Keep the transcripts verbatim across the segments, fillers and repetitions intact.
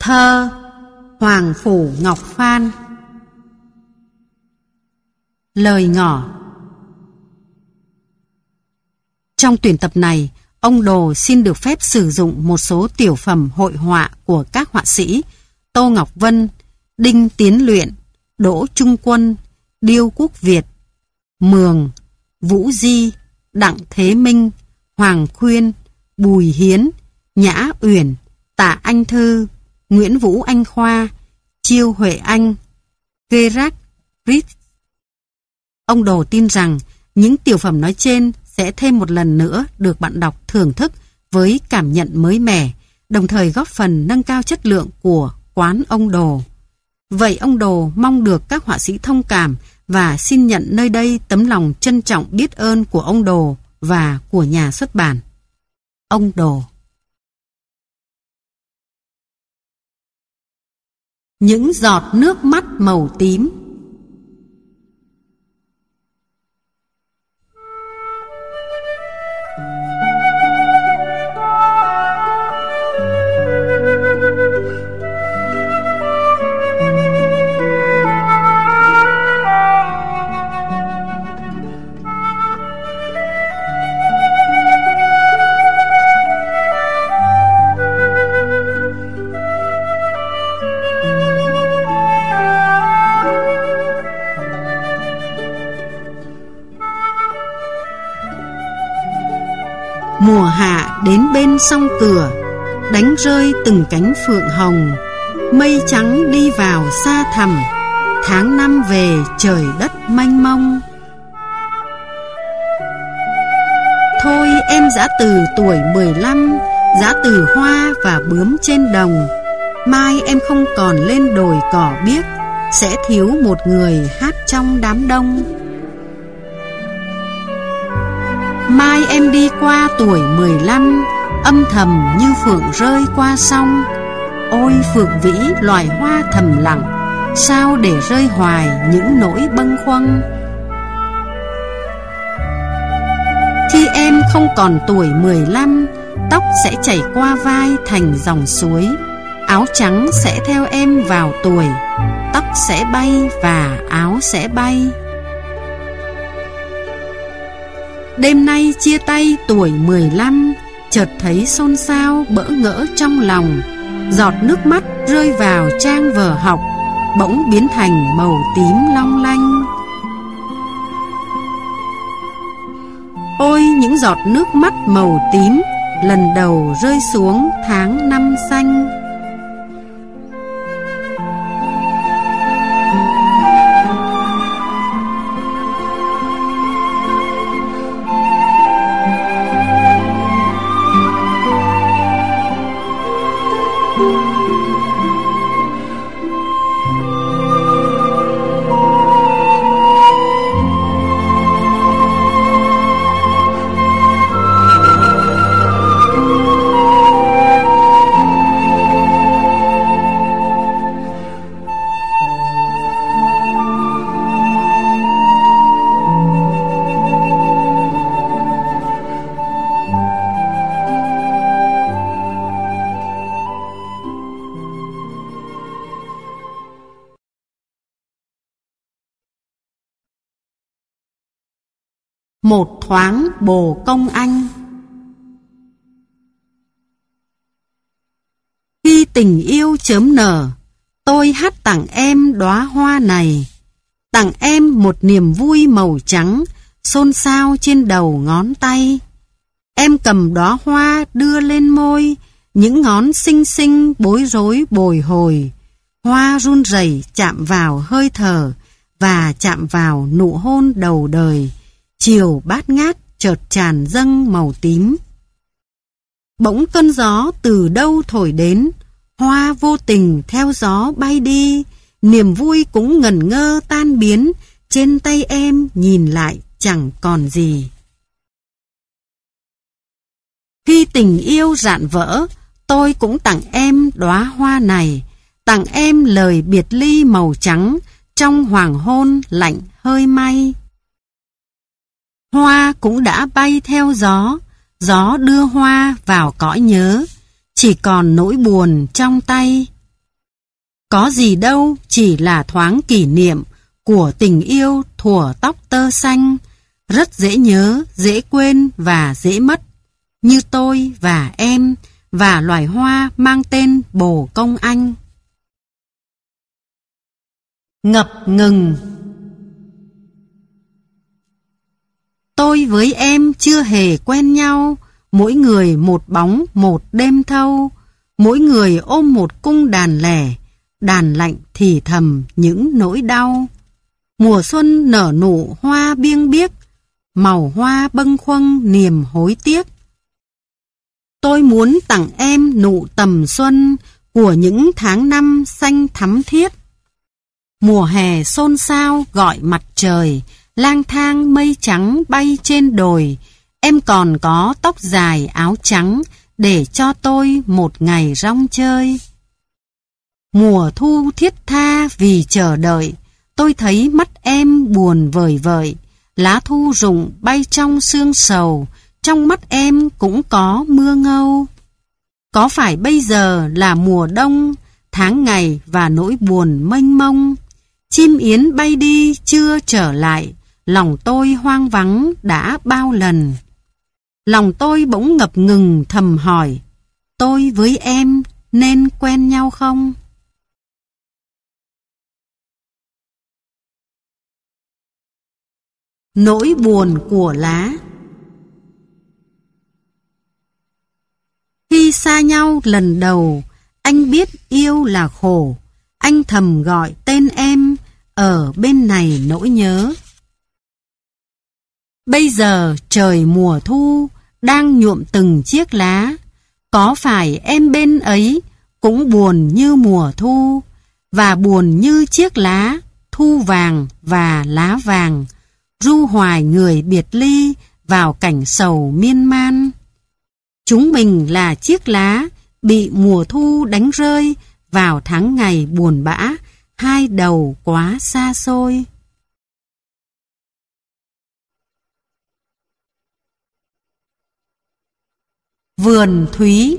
Thơ Hoàng Phủ Ngọc Phan. Lời ngỏ. Trong tuyển tập này, ông Đồ xin được phép sử dụng một số tiểu phẩm hội họa của các họa sĩ Tô Ngọc Vân, Đinh Tiến Luyện, Đỗ Trung Quân, Điêu Quốc Việt, Mường, Vũ Di, Đặng Thế Minh, Hoàng Khuyên, Bùi Hiến, Nhã Uyển, Tạ Anh Thư, Nguyễn Vũ Anh Khoa, Chiêu Huệ Anh, Gerard Ritz. Ông Đồ tin rằng những tiểu phẩm nói trên sẽ thêm một lần nữa được bạn đọc thưởng thức với cảm nhận mới mẻ, đồng thời góp phần nâng cao chất lượng của quán ông Đồ. Vậy ông Đồ mong được các họa sĩ thông cảm và xin nhận nơi đây tấm lòng trân trọng biết ơn của ông Đồ và của nhà xuất bản. Ông Đồ. Những giọt nước mắt màu tím. Mùa hạ đến bên sông cửa, đánh rơi từng cánh phượng hồng. Mây trắng đi vào xa thẳm, tháng năm về trời đất mênh mông. Thôi em giã từ tuổi mười lăm, giã từ hoa và bướm trên đồng. Mai em không còn lên đồi cỏ biếc, sẽ thiếu một người hát trong đám đông. Mai em đi qua tuổi mười lăm, âm thầm như phượng rơi qua sông. Ôi phượng vĩ loài hoa thầm lặng, sao để rơi hoài những nỗi bâng khuâng. Khi em không còn tuổi mười lăm, tóc sẽ chảy qua vai thành dòng suối. Áo trắng sẽ theo em vào tuổi, tóc sẽ bay và áo sẽ bay. Đêm nay chia tay tuổi mười lăm, chợt thấy xôn xao bỡ ngỡ trong lòng. Giọt nước mắt rơi vào trang vở học, bỗng biến thành màu tím long lanh. Ôi những giọt nước mắt màu tím, lần đầu rơi xuống tháng năm xanh. Một thoáng bồ công anh. Khi tình yêu chớm nở, tôi hát tặng em đóa hoa này. Tặng em một niềm vui màu trắng, xôn xao trên đầu ngón tay. Em cầm đóa hoa đưa lên môi, những ngón xinh xinh bối rối bồi hồi. Hoa run rẩy chạm vào hơi thở và chạm vào nụ hôn đầu đời. Chiều bát ngát chợt tràn dâng màu tím. Bỗng cơn gió từ đâu thổi đến, hoa vô tình theo gió bay đi. Niềm vui cũng ngẩn ngơ tan biến, trên tay em nhìn lại chẳng còn gì. Khi tình yêu rạn vỡ, tôi cũng tặng em đóa hoa này. Tặng em lời biệt ly màu trắng, trong hoàng hôn lạnh hơi may. Hoa cũng đã bay theo gió, gió đưa hoa vào cõi nhớ, chỉ còn nỗi buồn trong tay, Có gì đâu, chỉ là thoáng kỷ niệm của tình yêu thuở tóc tơ xanh, rất dễ nhớ, dễ quên và dễ mất, như tôi và em và loài hoa mang tên bồ công anh. Ngập ngừng. Tôi với em chưa hề quen nhau, mỗi người một bóng một đêm thâu, mỗi người ôm một cung đàn lẻ, đàn lạnh thì thầm những nỗi đau. Mùa xuân nở nụ hoa biêng biếc, màu hoa bâng khuâng niềm hối tiếc. Tôi muốn tặng em nụ tầm xuân của những tháng năm xanh thắm thiết. Mùa hè xôn xao gọi mặt trời, lang thang mây trắng bay trên đồi. Em còn có tóc dài áo trắng để cho tôi một ngày rong chơi. Mùa thu thiết tha vì chờ đợi, tôi thấy mắt em buồn vời vợi. Lá thu rụng bay trong sương sầu, trong mắt em cũng có mưa ngâu. Có phải bây giờ là mùa đông, tháng ngày và nỗi buồn mênh mông? Chim yến bay đi chưa trở lại, lòng tôi hoang vắng đã bao lần. Lòng tôi bỗng ngập ngừng thầm hỏi, tôi với em nên quen nhau không? Nỗi buồn của lá. Khi xa nhau lần đầu, anh biết yêu là khổ. Anh thầm gọi tên em, ở bên này nỗi nhớ. Bây giờ trời mùa thu đang nhuộm từng chiếc lá. Có phải em bên ấy cũng buồn như mùa thu, và buồn như chiếc lá thu vàng và lá vàng, ru hoài người biệt ly vào cảnh sầu miên man. Chúng mình là chiếc lá bị mùa thu đánh rơi vào tháng ngày buồn bã, hai đầu quá xa xôi. Vườn Thúy.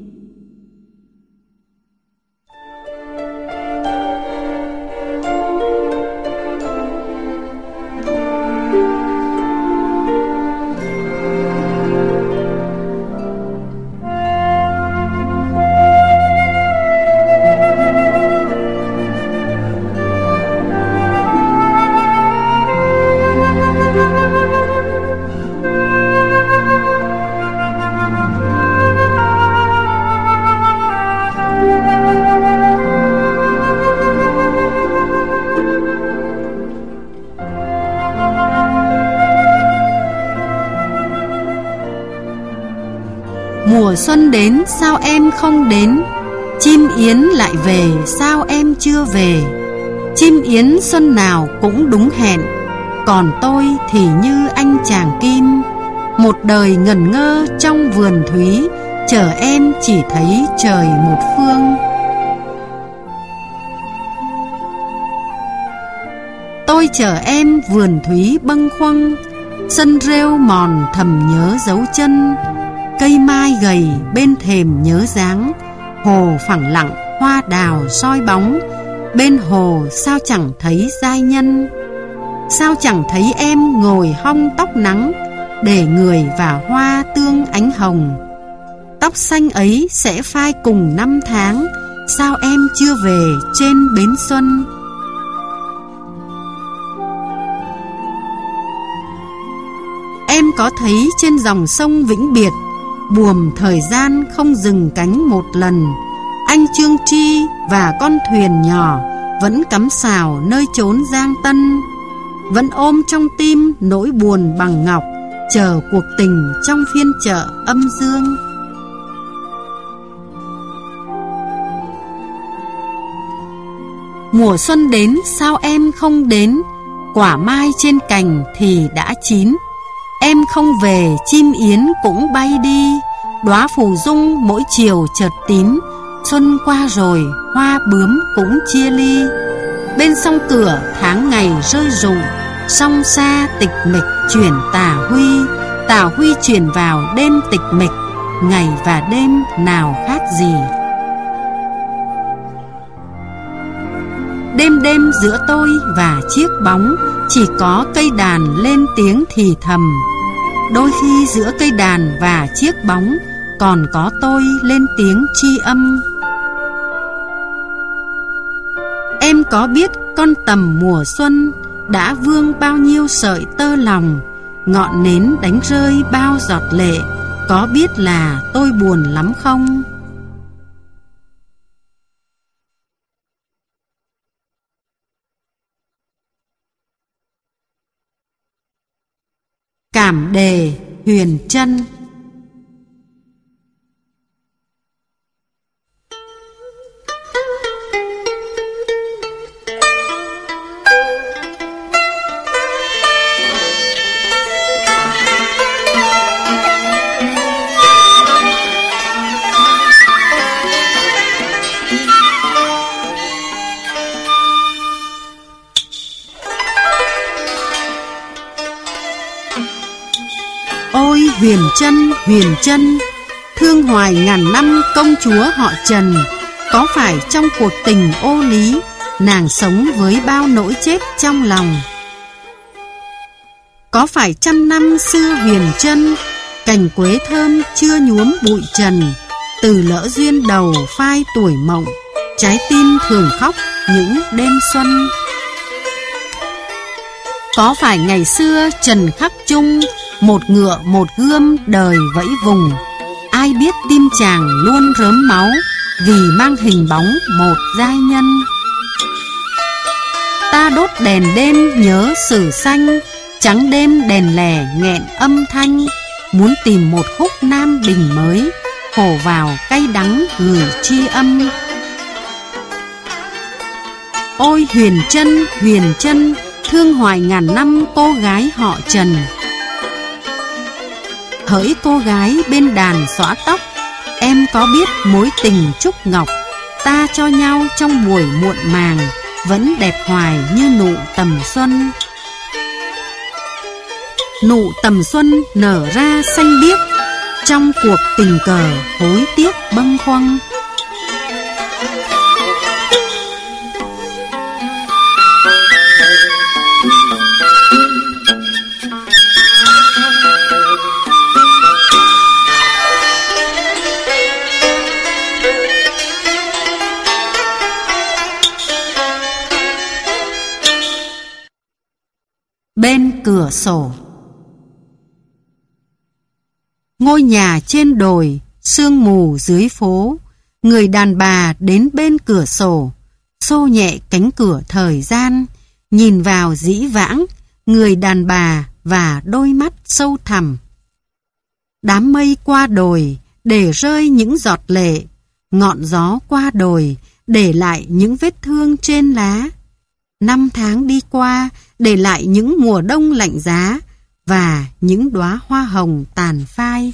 Mùa xuân đến sao em không đến, chim yến lại về sao em chưa về. Chim yến xuân nào cũng đúng hẹn, còn tôi thì như anh chàng kim. Một đời ngẩn ngơ trong vườn thúy, chờ em chỉ thấy trời một phương. Tôi chờ em vườn thúy bâng khuâng, sân rêu mòn thầm nhớ dấu chân. Cây mai gầy bên thềm nhớ dáng, hồ phẳng lặng hoa đào soi bóng. Bên hồ sao chẳng thấy giai nhân, sao chẳng thấy em ngồi hong tóc nắng, để người và hoa tương ánh hồng. Tóc xanh ấy sẽ phai cùng năm tháng, sao em chưa về trên bến xuân. Em có thấy trên dòng sông Vĩnh Biệt, buồm thời gian không dừng cánh một lần. Anh Trương Tri và con thuyền nhỏ vẫn cắm sào nơi chốn Giang Tân, vẫn ôm trong tim nỗi buồn bằng ngọc, chờ cuộc tình trong phiên chợ âm dương. Mùa xuân đến sao em không đến, quả mai trên cành thì đã chín. Em không về chim yến cũng bay đi, đóa phù dung mỗi chiều chợt tím. Xuân qua rồi hoa bướm cũng chia ly, bên sông cửa tháng ngày rơi rụng. Song xa tịch mịch chuyển tà huy, tà huy chuyển vào đêm tịch mịch, ngày và đêm nào khác gì. Đêm đêm giữa tôi và chiếc bóng chỉ có cây đàn lên tiếng thì thầm. Đôi khi giữa cây đàn và chiếc bóng còn có tôi lên tiếng tri âm. Em có biết con tầm mùa xuân đã vương bao nhiêu sợi tơ lòng, ngọn nến đánh rơi bao giọt lệ, có biết là tôi buồn lắm không? Cảm đề Huyền Trân. Ôi Huyền Trân, Huyền Trân, thương hoài ngàn năm công chúa họ Trần, có phải trong cuộc tình ô lý nàng sống với bao nỗi chết trong lòng? Có phải trăm năm xưa Huyền Trân, cành quế thơm chưa nhuốm bụi trần, từ lỡ duyên đầu phai tuổi mộng, trái tim thường khóc những đêm xuân? Có phải ngày xưa Trần khắc chung, một ngựa một gươm đời vẫy vùng, ai biết tim chàng luôn rớm máu vì mang hình bóng một giai nhân? Ta đốt đèn đêm nhớ sử xanh, trắng đêm đèn lẻ nghẹn âm thanh, muốn tìm một khúc Nam Bình mới, khổ vào cay đắng gửi tri âm. Ôi Huyền Trân, Huyền Trân, thương hoài ngàn năm cô gái họ Trần. Hỡi cô gái bên đàn xõa tóc, em có biết mối tình trúc ngọc ta cho nhau trong buổi muộn màng vẫn đẹp hoài như nụ tầm xuân. Nụ tầm xuân nở ra xanh biếc trong cuộc tình cờ hối tiếc bâng khuâng. Bên cửa sổ. Ngôi nhà trên đồi, sương mù dưới phố, người đàn bà đến bên cửa sổ, xô nhẹ cánh cửa thời gian, nhìn vào dĩ vãng, người đàn bà và đôi mắt sâu thẳm. Đám mây qua đồi, để rơi những giọt lệ, ngọn gió qua đồi, để lại những vết thương trên lá. Năm tháng đi qua, để lại những mùa đông lạnh giá và những đóa hoa hồng tàn phai.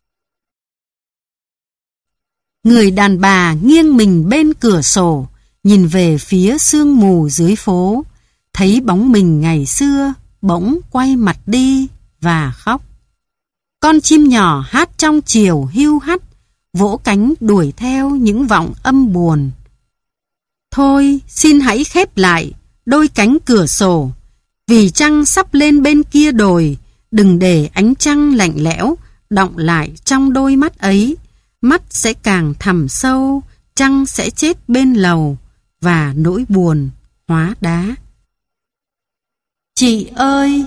Người đàn bà nghiêng mình bên cửa sổ, nhìn về phía sương mù dưới phố, thấy bóng mình ngày xưa, bỗng quay mặt đi và khóc. Con chim nhỏ hát trong chiều hiu hắt, vỗ cánh đuổi theo những vọng âm buồn. Thôi, xin hãy khép lại đôi cánh cửa sổ, vì trăng sắp lên bên kia đồi, đừng để ánh trăng lạnh lẽo đọng lại trong đôi mắt ấy. Mắt sẽ càng thẳm sâu, trăng sẽ chết bên lầu, và nỗi buồn hóa đá. Chị ơi!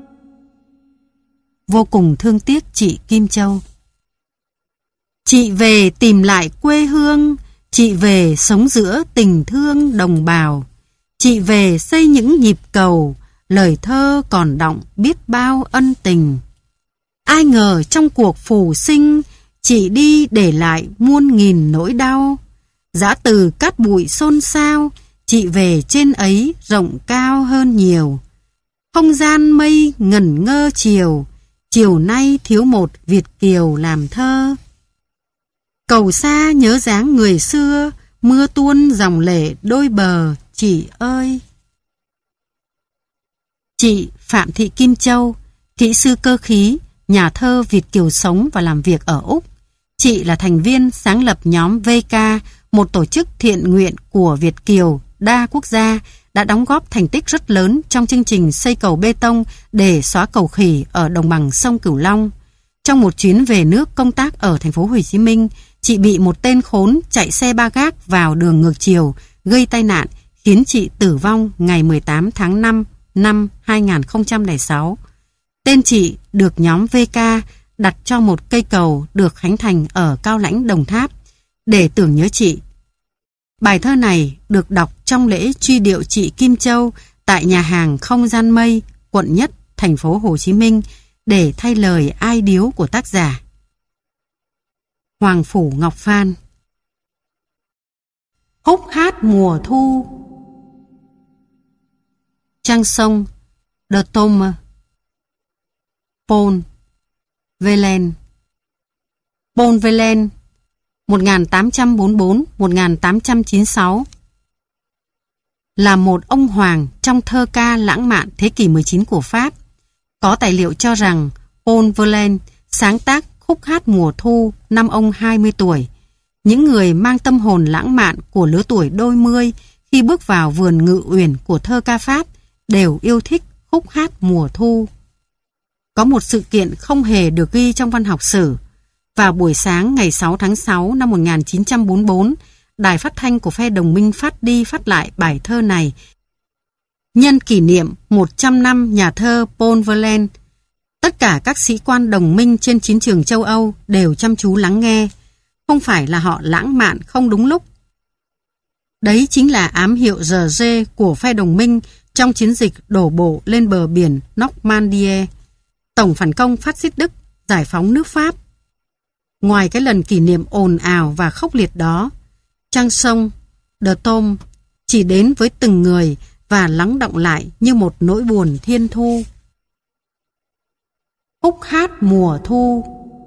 Vô cùng thương tiếc chị Kim Châu. Chị về tìm lại quê hương, chị về sống giữa tình thương đồng bào, chị về xây những nhịp cầu, lời thơ còn đọng biết bao ân tình. Ai ngờ trong cuộc phù sinh, chị đi để lại muôn nghìn nỗi đau. Giã từ cát bụi xôn xao, chị về trên ấy rộng cao hơn nhiều. Không gian mây ngẩn ngơ chiều, chiều nay thiếu một Việt kiều làm thơ. Cầu xa nhớ dáng người xưa, mưa tuôn dòng lệ đôi bờ, chị ơi! Chị Phạm Thị Kim Châu, kỹ sư cơ khí, nhà thơ Việt kiều sống và làm việc ở Úc. Chị là thành viên sáng lập nhóm vê ca, một tổ chức thiện nguyện của Việt kiều đa quốc gia đã đóng góp thành tích rất lớn trong chương trình xây cầu bê tông để xóa cầu khỉ ở đồng bằng sông Cửu Long. Trong một chuyến về nước công tác ở thành phố Hồ Chí Minh, chị bị một tên khốn chạy xe ba gác vào đường ngược chiều, gây tai nạn, khiến chị tử vong ngày mười tám tháng năm năm hai nghìn không trăm lẻ sáu. Tên chị được nhóm vê ca đặt cho một cây cầu được khánh thành ở Cao Lãnh, Đồng Tháp, để tưởng nhớ chị. Bài thơ này được đọc trong lễ truy điệu chị Kim Châu tại nhà hàng Không Gian Mây, quận Nhất, thành phố Hồ Chí Minh, để thay lời ai điếu của tác giả. Hoàng Phủ Ngọc Phan. Khúc hát mùa thu. Chanson de Tome, Paul Verlaine. Paul Verlaine một nghìn tám trăm bốn mươi bốn đến một nghìn tám trăm chín mươi sáu là một ông hoàng trong thơ ca lãng mạn thế kỷ mười chín của Pháp. Có tài liệu cho rằng Paul Verlaine sáng tác khúc hát mùa thu năm ông hai mươi tuổi. Những người mang tâm hồn lãng mạn của lứa tuổi đôi mươi khi bước vào vườn ngự uyển của thơ ca Pháp đều yêu thích khúc hát mùa thu. Có một sự kiện không hề được ghi trong văn học sử. Vào buổi sáng ngày sáu tháng sáu năm một nghìn chín trăm bốn mươi bốn, đài phát thanh của phe đồng minh phát đi phát lại bài thơ này nhân kỷ niệm một trăm năm nhà thơ Paul Verlaine. Tất cả các sĩ quan đồng minh trên chiến trường châu Âu đều chăm chú lắng nghe. Không phải là họ lãng mạn không đúng lúc. Đấy chính là ám hiệu giờ dê của phe đồng minh trong chiến dịch đổ bộ lên bờ biển Normandy, tổng phản công phát xít Đức, giải phóng nước Pháp. Ngoài cái lần kỷ niệm ồn ào và khốc liệt đó, Chanson de Tome chỉ đến với từng người và lắng đọng lại như một nỗi buồn thiên thu. Khúc hát mùa thu.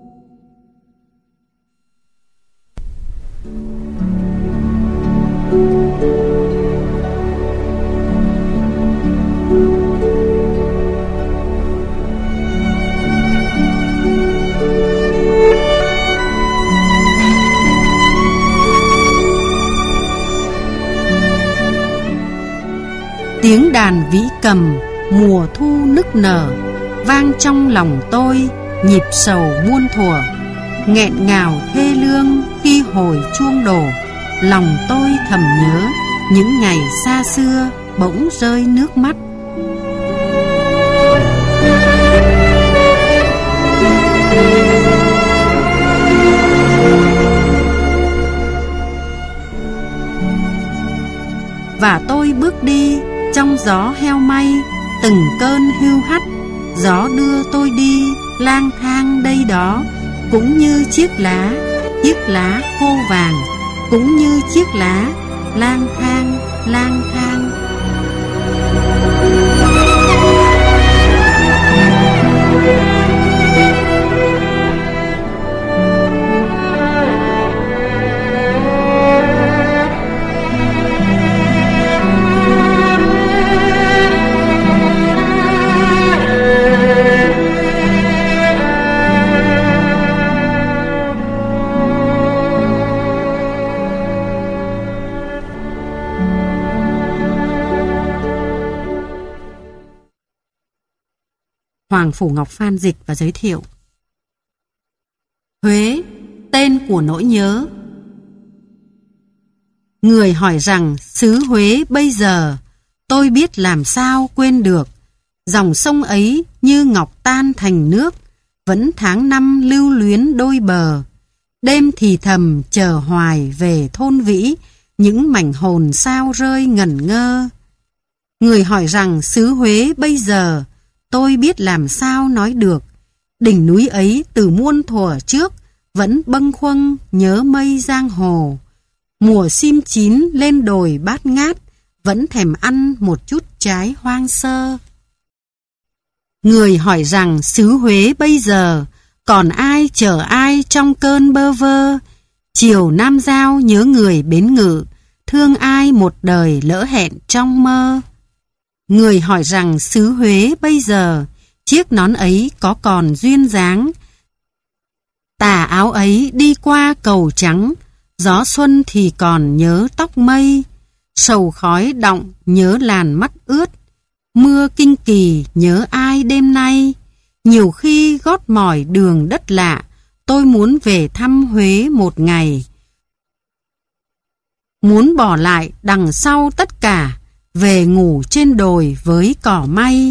Tiếng đàn vĩ cầm mùa thu nức nở vang trong lòng tôi, nhịp sầu muôn thuở. Nghẹn ngào thê lương khi hồi chuông đổ, lòng tôi thầm nhớ những ngày xa xưa, bỗng rơi nước mắt. Và tôi bước đi trong gió heo may, từng cơn hưu hắt, gió đưa tôi đi lang thang đây đó, cũng như chiếc lá, chiếc lá khô vàng, cũng như chiếc lá lang thang, lang thang. Hoàng Phủ Ngọc Phan dịch và giới thiệu. Huế, tên của nỗi nhớ. Người hỏi rằng xứ Huế bây giờ, tôi biết làm sao quên được. Dòng sông ấy như ngọc tan thành nước, vẫn tháng năm lưu luyến đôi bờ. Đêm thì thầm chờ hoài về thôn vĩ, những mảnh hồn sao rơi ngẩn ngơ. Người hỏi rằng xứ Huế bây giờ, tôi biết làm sao nói được. Đỉnh núi ấy từ muôn thuở trước vẫn bâng khuâng nhớ mây giang hồ. Mùa sim chín lên đồi bát ngát, vẫn thèm ăn một chút trái hoang sơ. Người hỏi rằng xứ Huế bây giờ, còn ai chờ ai trong cơn bơ vơ. Chiều Nam Giao nhớ người bến ngự, thương ai một đời lỡ hẹn trong mơ. Người hỏi rằng xứ Huế bây giờ, chiếc nón ấy có còn duyên dáng. Tà áo ấy đi qua cầu trắng, gió xuân thì còn nhớ tóc mây. Sầu khói đọng nhớ làn mắt ướt, mưa kinh kỳ nhớ ai đêm nay. Nhiều khi gót mỏi đường đất lạ, tôi muốn về thăm Huế một ngày. Muốn bỏ lại đằng sau tất cả, về ngủ trên đồi với cỏ may.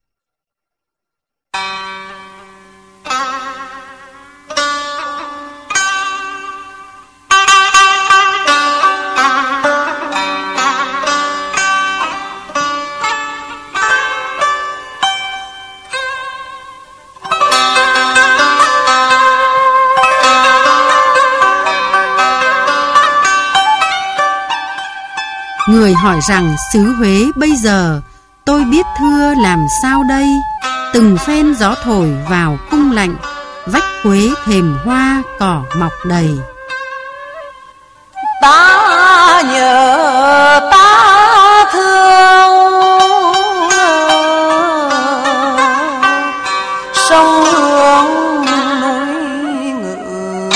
Người hỏi rằng xứ Huế bây giờ, tôi biết thưa làm sao đây. Từng phen gió thổi vào cung lạnh, vách quế thềm hoa cỏ mọc đầy. Ta nhớ ta thương sông Hương núi Ngự,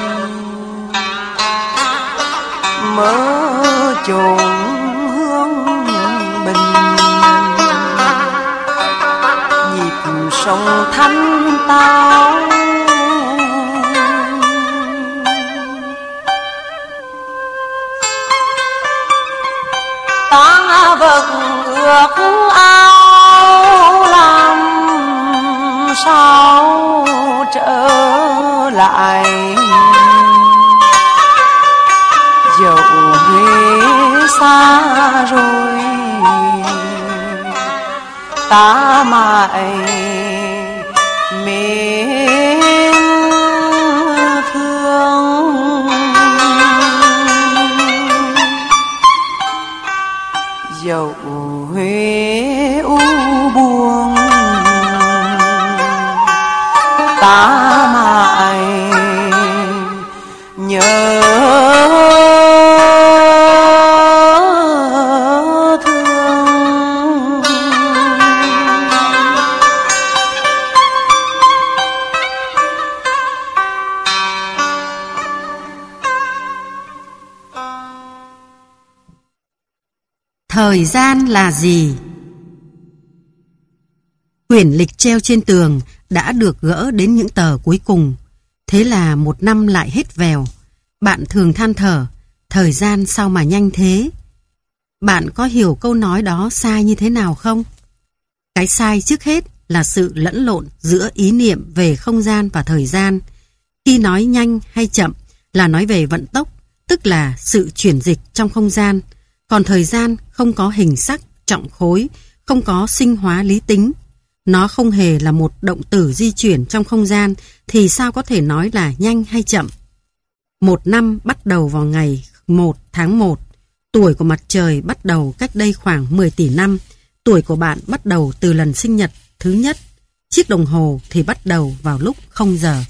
mơ chốn hương bình, nhịp sông thanh tao. Ta vật ước ao làm sao trở lại, dẫu Huế xa rồi ta mãi mến thương. Dẫu Huế u buồn ta mãi nhớ thương. Thời gian là gì? Quyển lịch treo trên tường đã được gỡ đến những tờ cuối cùng. Thế là một năm lại hết vèo. Bạn thường than thở, thời gian sao mà nhanh thế? Bạn có hiểu câu nói đó sai như thế nào không? Cái sai trước hết là sự lẫn lộn giữa ý niệm về không gian và thời gian. Khi nói nhanh hay chậm là nói về vận tốc, tức là sự chuyển dịch trong không gian. Còn thời gian không có hình sắc, trọng khối, không có sinh hóa lý tính. Nó không hề là một động tử di chuyển trong không gian thì sao có thể nói là nhanh hay chậm? Một năm bắt đầu vào ngày một tháng một. Tuổi của mặt trời bắt đầu cách đây khoảng mười tỷ năm. Tuổi của bạn bắt đầu từ lần sinh nhật thứ nhất. Chiếc đồng hồ thì bắt đầu vào lúc không giờ.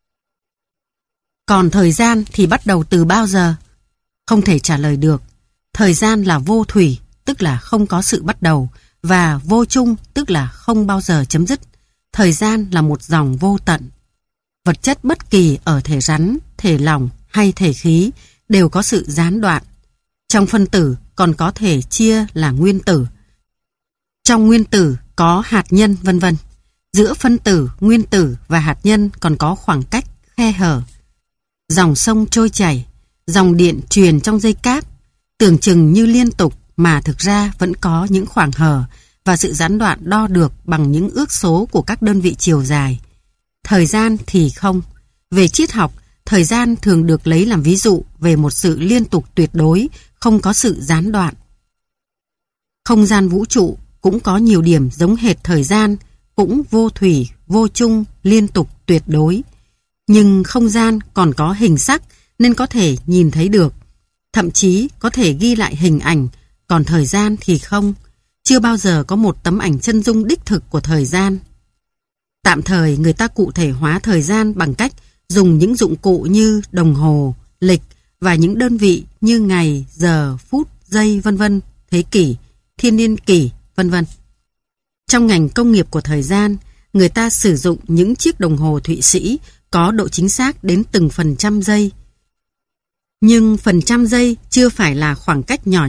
Còn thời gian thì bắt đầu từ bao giờ? Không thể trả lời được. Thời gian là vô thủy, tức là không có sự bắt đầu, và vô chung, tức là không bao giờ chấm dứt. Thời gian là một dòng vô tận. Vật chất bất kỳ ở thể rắn, thể lỏng hay thể khí đều có sự gián đoạn. Trong phân tử còn có thể chia là nguyên tử. Trong nguyên tử có hạt nhân, vân vân. Giữa phân tử, nguyên tử và hạt nhân còn có khoảng cách, khe hở. Dòng sông trôi chảy, dòng điện truyền trong dây cáp, tưởng chừng như liên tục mà thực ra vẫn có những khoảng hở và sự gián đoạn đo được bằng những ước số của các đơn vị chiều dài. Thời gian thì không. Về triết học, thời gian thường được lấy làm ví dụ về một sự liên tục tuyệt đối, không có sự gián đoạn. Không gian vũ trụ cũng có nhiều điểm giống hệt thời gian, cũng vô thủy, vô chung, liên tục tuyệt đối. Nhưng không gian còn có hình sắc nên có thể nhìn thấy được. Thậm chí có thể ghi lại hình ảnh, còn thời gian thì không. Chưa bao giờ có một tấm ảnh chân dung đích thực của thời gian. Tạm thời người ta cụ thể hóa thời gian bằng cách dùng những dụng cụ như đồng hồ, lịch và những đơn vị như ngày, giờ, phút, giây, vân vân, thế kỷ, thiên niên kỷ, vân vân. Trong ngành công nghiệp của thời gian, người ta sử dụng những chiếc đồng hồ Thụy Sĩ có độ chính xác đến từng phần trăm giây. Nhưng phần trăm giây chưa phải là khoảng cách nhỏ nhất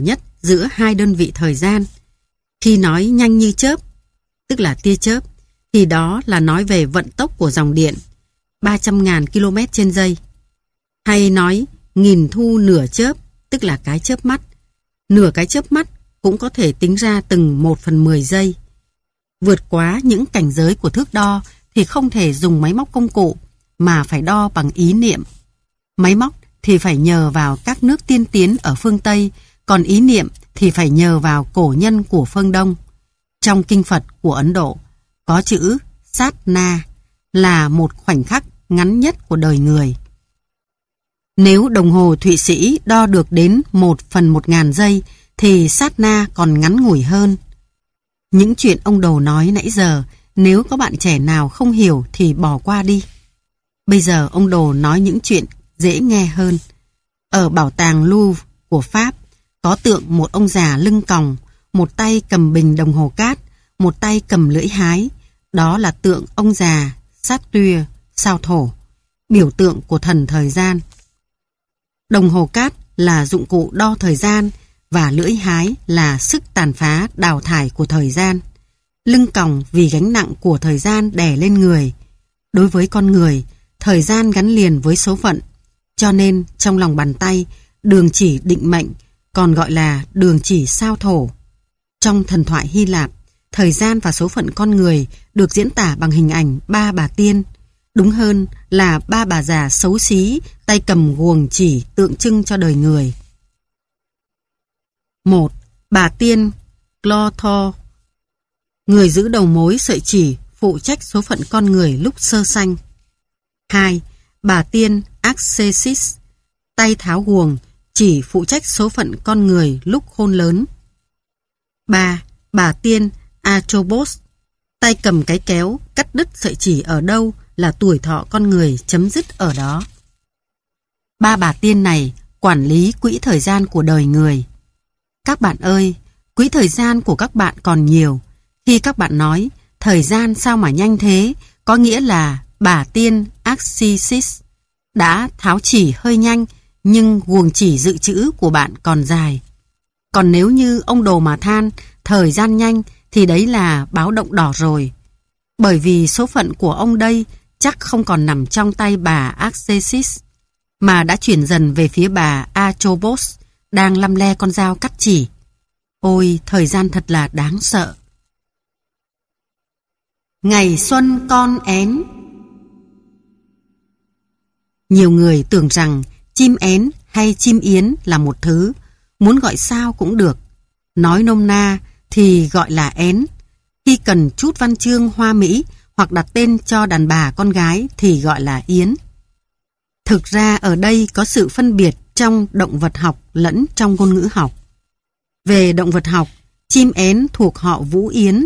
giữa hai đơn vị thời gian. Khi nói nhanh như chớp, tức là tia chớp, thì đó là nói về vận tốc của dòng điện, ba trăm nghìn ki lô mét trên giây. Hay nói nghìn thu nửa chớp, tức là cái chớp mắt. Nửa cái chớp mắt cũng có thể tính ra từng một phần mười giây. Vượt quá những cảnh giới của thước đo thì không thể dùng máy móc công cụ, mà phải đo bằng ý niệm. Máy móc thì phải nhờ vào các nước tiên tiến ở phương Tây, còn ý niệm thì phải nhờ vào cổ nhân của phương Đông. Trong kinh Phật của Ấn Độ, có chữ sát na là một khoảnh khắc ngắn nhất của đời người. Nếu đồng hồ Thụy Sĩ đo được đến một phần một ngàn giây, thì sát na còn ngắn ngủi hơn. Những chuyện ông Đồ nói nãy giờ, nếu có bạn trẻ nào không hiểu thì bỏ qua đi. Bây giờ ông Đồ nói những chuyện dễ nghe hơn. Ở bảo tàng Louvre của Pháp, có tượng một ông già lưng còng, một tay cầm bình đồng hồ cát, một tay cầm lưỡi hái. Đó là tượng ông già Satyr sao thổ, biểu tượng của thần thời gian. Đồng hồ cát là dụng cụ đo thời gian, và lưỡi hái là sức tàn phá đào thải của thời gian. Lưng còng vì gánh nặng của thời gian đè lên người. Đối với con người, thời gian gắn liền với số phận, cho nên trong lòng bàn tay, đường chỉ định mệnh, còn gọi là đường chỉ sao thổ. Trong thần thoại Hy Lạp, thời gian và số phận con người được diễn tả bằng hình ảnh ba bà tiên. Đúng hơn là ba bà già xấu xí, tay cầm guồng chỉ tượng trưng cho đời người. Một. Bà tiên Clotho, người giữ đầu mối sợi chỉ, phụ trách số phận con người lúc sơ sanh. Hai. Bà tiên Axesis, tay tháo guồng, chỉ phụ trách số phận con người lúc khôn lớn. Ba. Bà tiên Atrobos, tay cầm cái kéo, cắt đứt sợi chỉ ở đâu là tuổi thọ con người chấm dứt ở đó. Ba bà tiên này quản lý quỹ thời gian của đời người. Các bạn ơi, quỹ thời gian của các bạn còn nhiều. Khi các bạn nói thời gian sao mà nhanh thế, có nghĩa là bà tiên Axesis đã tháo chỉ hơi nhanh, nhưng guồng chỉ dự trữ của bạn còn dài. Còn nếu như ông Đồ mà than thời gian nhanh thì đấy là báo động đỏ rồi. Bởi vì số phận của ông đây chắc không còn nằm trong tay bà Axesis, mà đã chuyển dần về phía bà Atrobos đang lăm le con dao cắt chỉ. Ôi, thời gian thật là đáng sợ. Ngày xuân con én. Nhiều người tưởng rằng chim én hay chim yến là một thứ, muốn gọi sao cũng được. Nói nôm na thì gọi là én. Khi cần chút văn chương hoa mỹ hoặc đặt tên cho đàn bà con gái thì gọi là yến. Thực ra ở đây có sự phân biệt trong động vật học lẫn trong ngôn ngữ học. Về động vật học, chim én thuộc họ Vũ Yến,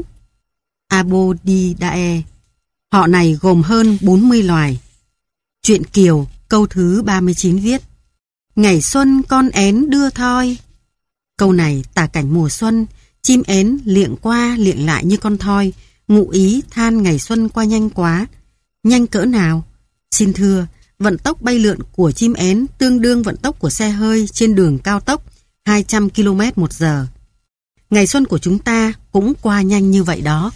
Abodidae. Họ này gồm hơn bốn mươi loài. Truyện Kiều, câu thứ ba mươi chín viết: Ngày xuân con én đưa thoi. Câu này tả cảnh mùa xuân, chim én liệng qua liệng lại như con thoi, ngụ ý than ngày xuân qua nhanh quá. Nhanh cỡ nào? Xin thưa, vận tốc bay lượn của chim én tương đương vận tốc của xe hơi trên đường cao tốc hai trăm ki lô mét một giờ. Ngày xuân của chúng ta cũng qua nhanh như vậy đó.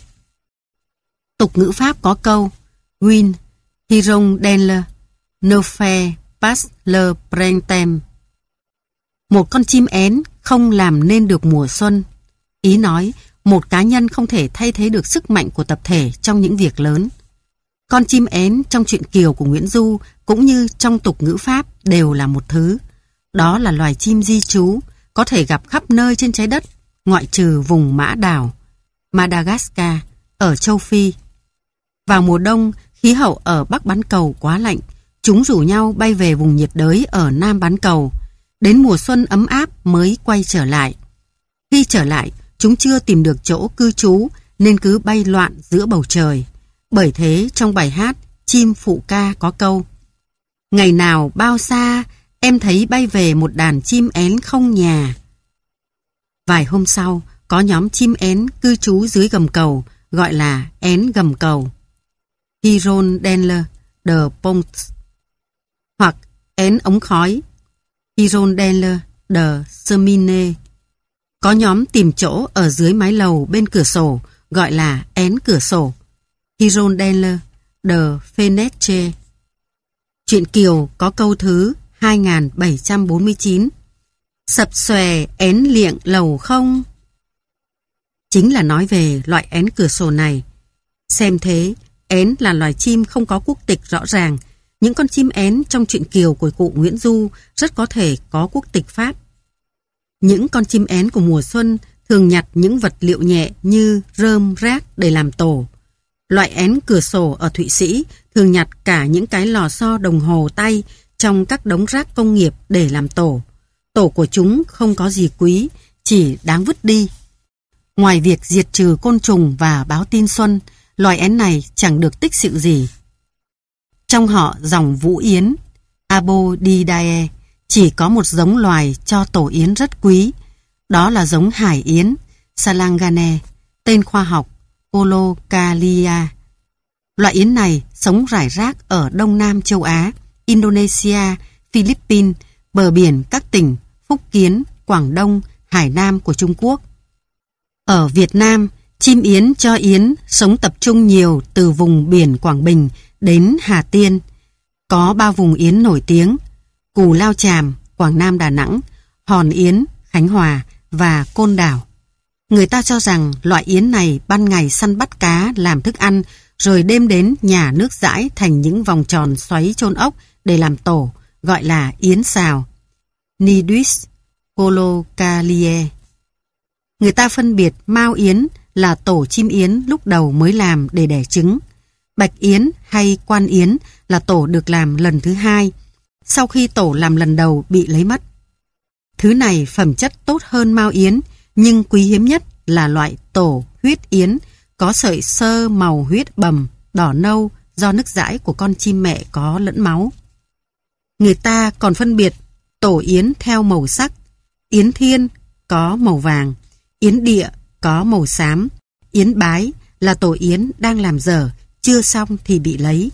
Tục ngữ Pháp có câu Win, hirondelle, ne fait pas le printemps. Một con chim én không làm nên được mùa xuân. Ý nói, một cá nhân không thể thay thế được sức mạnh của tập thể trong những việc lớn. Con chim én trong truyện Kiều của Nguyễn Du cũng như trong tục ngữ Pháp đều là một thứ. Đó là loài chim di trú, có thể gặp khắp nơi trên trái đất, ngoại trừ vùng Mã Đảo, Madagascar, ở châu Phi. Vào mùa đông, khí hậu ở Bắc bán cầu quá lạnh, chúng rủ nhau bay về vùng nhiệt đới ở Nam bán cầu. Đến mùa xuân ấm áp mới quay trở lại. Khi trở lại, chúng chưa tìm được chỗ cư trú nên cứ bay loạn giữa bầu trời. Bởi thế trong bài hát Chim Phụ Ca có câu: Ngày nào bao xa, em thấy bay về một đàn chim én không nhà. Vài hôm sau, có nhóm chim én cư trú dưới gầm cầu, gọi là én gầm cầu, Hirondelle de Ponts, hoặc én ống khói, Hirondelle de Cheminée. Có nhóm tìm chỗ ở dưới mái lầu bên cửa sổ, gọi là én cửa sổ. Hirondelle de Fenêtre. Truyện Kiều có câu thứ hai nghìn bảy trăm bốn mươi chín. Sập xòe én liệng lầu không? Chính là nói về loại én cửa sổ này. Xem thế, én là loài chim không có quốc tịch rõ ràng. Những con chim én trong truyện Kiều của cụ Nguyễn Du rất có thể có quốc tịch Pháp. Những con chim én của mùa xuân thường nhặt những vật liệu nhẹ như rơm rác để làm tổ. Loại én cửa sổ ở Thụy Sĩ thường nhặt cả những cái lò xo đồng hồ tay trong các đống rác công nghiệp để làm tổ. Tổ của chúng không có gì quý, chỉ đáng vứt đi. Ngoài việc diệt trừ côn trùng và báo tin xuân, loài én này chẳng được tích xịu gì. Trong họ dòng Vũ Yến, Abodidae, chỉ có một giống loài cho tổ yến rất quý. Đó là giống hải yến, Salangane, tên khoa học Colocalia. Loại yến này sống rải rác ở Đông Nam châu Á, Indonesia, Philippines, bờ biển các tỉnh Phúc Kiến, Quảng Đông, Hải Nam của Trung Quốc. Ở Việt Nam, chim yến cho yến sống tập trung nhiều từ vùng biển Quảng Bình đến Hà Tiên. Có ba vùng yến nổi tiếng: Cù Lao Chàm, Quảng Nam Đà Nẵng, Hòn Yến, Khánh Hòa và Côn Đảo. Người ta cho rằng loại yến này ban ngày săn bắt cá làm thức ăn, rồi đêm đến nhả nước dãi thành những vòng tròn xoáy chôn ốc để làm tổ, gọi là yến xào. Nidus colocalie. Người ta phân biệt mao yến là tổ chim yến lúc đầu mới làm để đẻ trứng. Bạch yến hay quan yến là tổ được làm lần thứ hai, sau khi tổ làm lần đầu bị lấy mất. Thứ này phẩm chất tốt hơn mao yến, nhưng quý hiếm nhất là loại tổ huyết yến, có sợi sơ màu huyết bầm, đỏ nâu do nước dãi của con chim mẹ có lẫn máu. Người ta còn phân biệt tổ yến theo màu sắc: yến thiên có màu vàng, yến địa có màu xám, yến bái là tổ yến đang làm dở, chưa xong thì bị lấy.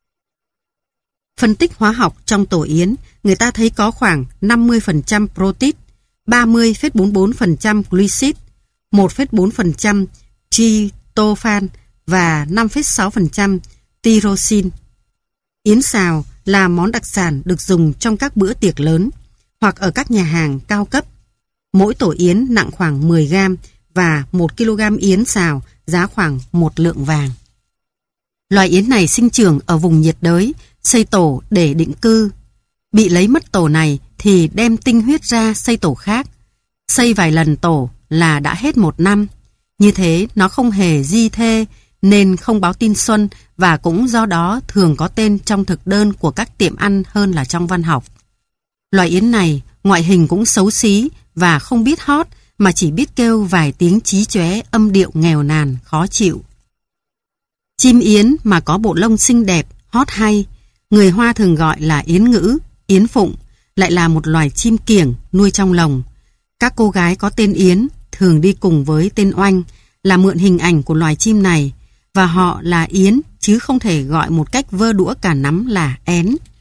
Phân tích hóa học trong tổ yến, người ta thấy có khoảng năm mươi phần trăm protein, ba mươi phẩy bốn mươi bốn phần trăm glycid, một phẩy bốn phần trăm tryptophan và năm phẩy sáu phần trăm tyrosin. Yến xào là món đặc sản được dùng trong các bữa tiệc lớn hoặc ở các nhà hàng cao cấp. Mỗi tổ yến nặng khoảng mười gam và một ki lô gam yến xào giá khoảng một lượng vàng. Loài yến này sinh trưởng ở vùng nhiệt đới, xây tổ để định cư. Bị lấy mất tổ này thì đem tinh huyết ra xây tổ khác. Xây vài lần tổ là đã hết một năm. Như thế nó không hề di thê nên không báo tin xuân, và cũng do đó thường có tên trong thực đơn của các tiệm ăn hơn là trong văn học. Loài yến này ngoại hình cũng xấu xí và không biết hót, mà chỉ biết kêu vài tiếng chí chóe âm điệu nghèo nàn, khó chịu. Chim yến mà có bộ lông xinh đẹp, hót hay, người Hoa thường gọi là yến ngữ, yến phụng, lại là một loài chim kiểng nuôi trong lồng. Các cô gái có tên Yến thường đi cùng với tên Oanh, là mượn hình ảnh của loài chim này, và họ là yến chứ không thể gọi một cách vơ đũa cả nắm là én.